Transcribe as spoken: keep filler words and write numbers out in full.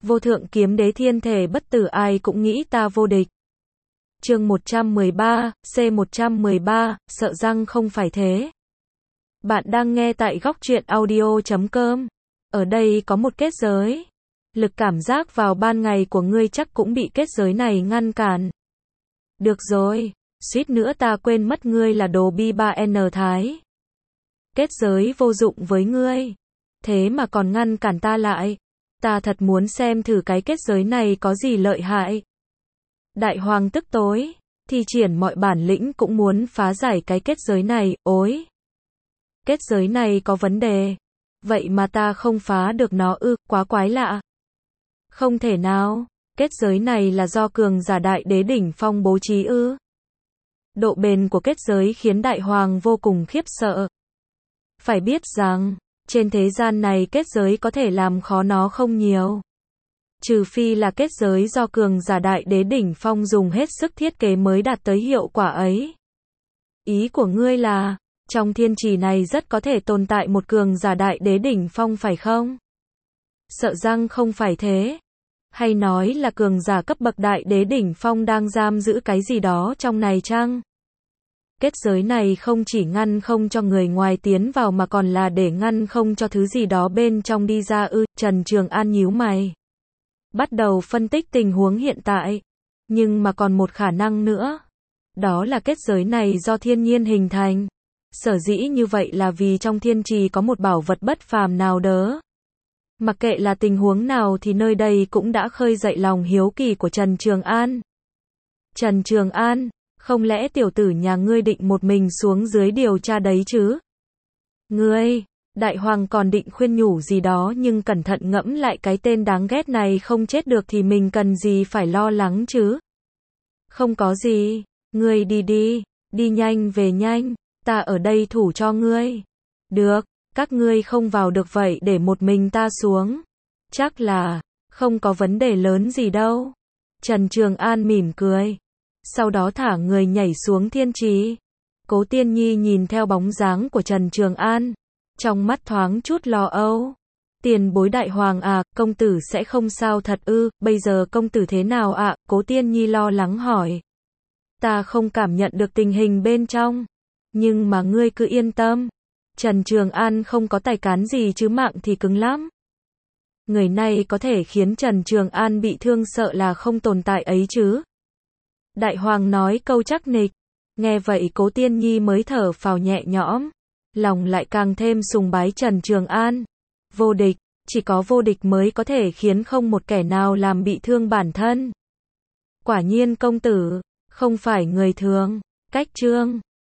Vô thượng kiếm đế thiên thể bất tử ai cũng nghĩ ta vô địch. Chương một trăm mười ba, C một trăm mười ba, sợ rằng không phải thế. Bạn đang nghe tại góc truyện audio chấm com. Ở đây có một kết giới. Lực cảm giác vào ban ngày của ngươi chắc cũng bị kết giới này ngăn cản. Được rồi, suýt nữa ta quên mất ngươi là đồ bi ba N Thái. Kết giới vô dụng với ngươi. Thế mà còn ngăn cản ta lại. Ta thật muốn xem thử cái kết giới này có gì lợi hại. Đại hoàng tức tối, thi triển mọi bản lĩnh cũng muốn phá giải cái kết giới này, ối. Kết giới này có vấn đề. Vậy mà ta không phá được nó ư, quá quái lạ. Không thể nào, kết giới này là do cường giả đại đế đỉnh phong bố trí ư. Độ bền của kết giới khiến đại hoàng vô cùng khiếp sợ. Phải biết rằng, trên thế gian này kết giới có thể làm khó nó không nhiều. Trừ phi là kết giới do cường giả đại đế đỉnh phong dùng hết sức thiết kế mới đạt tới hiệu quả ấy. Ý của ngươi là, trong thiên trì này rất có thể tồn tại một cường giả đại đế đỉnh phong phải không? Sợ rằng không phải thế. Hay nói là cường giả cấp bậc đại đế đỉnh phong đang giam giữ cái gì đó trong này chăng? Kết giới này không chỉ ngăn không cho người ngoài tiến vào mà còn là để ngăn không cho thứ gì đó bên trong đi ra ư. Trần Trường An nhíu mày. Bắt đầu phân tích tình huống hiện tại. Nhưng mà còn một khả năng nữa. Đó là kết giới này do thiên nhiên hình thành. Sở dĩ như vậy là vì trong thiên trì có một bảo vật bất phàm nào đó. Mặc kệ là tình huống nào thì nơi đây cũng đã khơi dậy lòng hiếu kỳ của Trần Trường An. Trần Trường An, không lẽ tiểu tử nhà ngươi định một mình xuống dưới điều tra đấy chứ? Ngươi, đại hoàng còn định khuyên nhủ gì đó nhưng cẩn thận ngẫm lại cái tên đáng ghét này không chết được thì mình cần gì phải lo lắng chứ? Không có gì, ngươi đi đi, đi nhanh về nhanh, ta ở đây thủ cho ngươi. Được, các ngươi không vào được vậy để một mình ta xuống. Chắc là, không có vấn đề lớn gì đâu. Trần Trường An mỉm cười. Sau đó thả người nhảy xuống thiên trì. Cố Tiên Nhi nhìn theo bóng dáng của Trần Trường An. Trong mắt thoáng chút lo âu. Tiền bối đại hoàng à, công tử sẽ không sao thật ư, bây giờ công tử thế nào ạ? À? Cố Tiên Nhi lo lắng hỏi. Ta không cảm nhận được tình hình bên trong. Nhưng mà ngươi cứ yên tâm. Trần Trường An không có tài cán gì chứ mạng thì cứng lắm. Người này có thể khiến Trần Trường An bị thương sợ là không tồn tại ấy chứ. Đại hoàng nói câu chắc nịch. Nghe vậy Cố Tiên Nhi mới thở phào nhẹ nhõm. Lòng lại càng thêm sùng bái Trần Trường An. Vô địch, chỉ có vô địch mới có thể khiến không một kẻ nào làm bị thương bản thân. Quả nhiên công tử, không phải người thường. Cách chương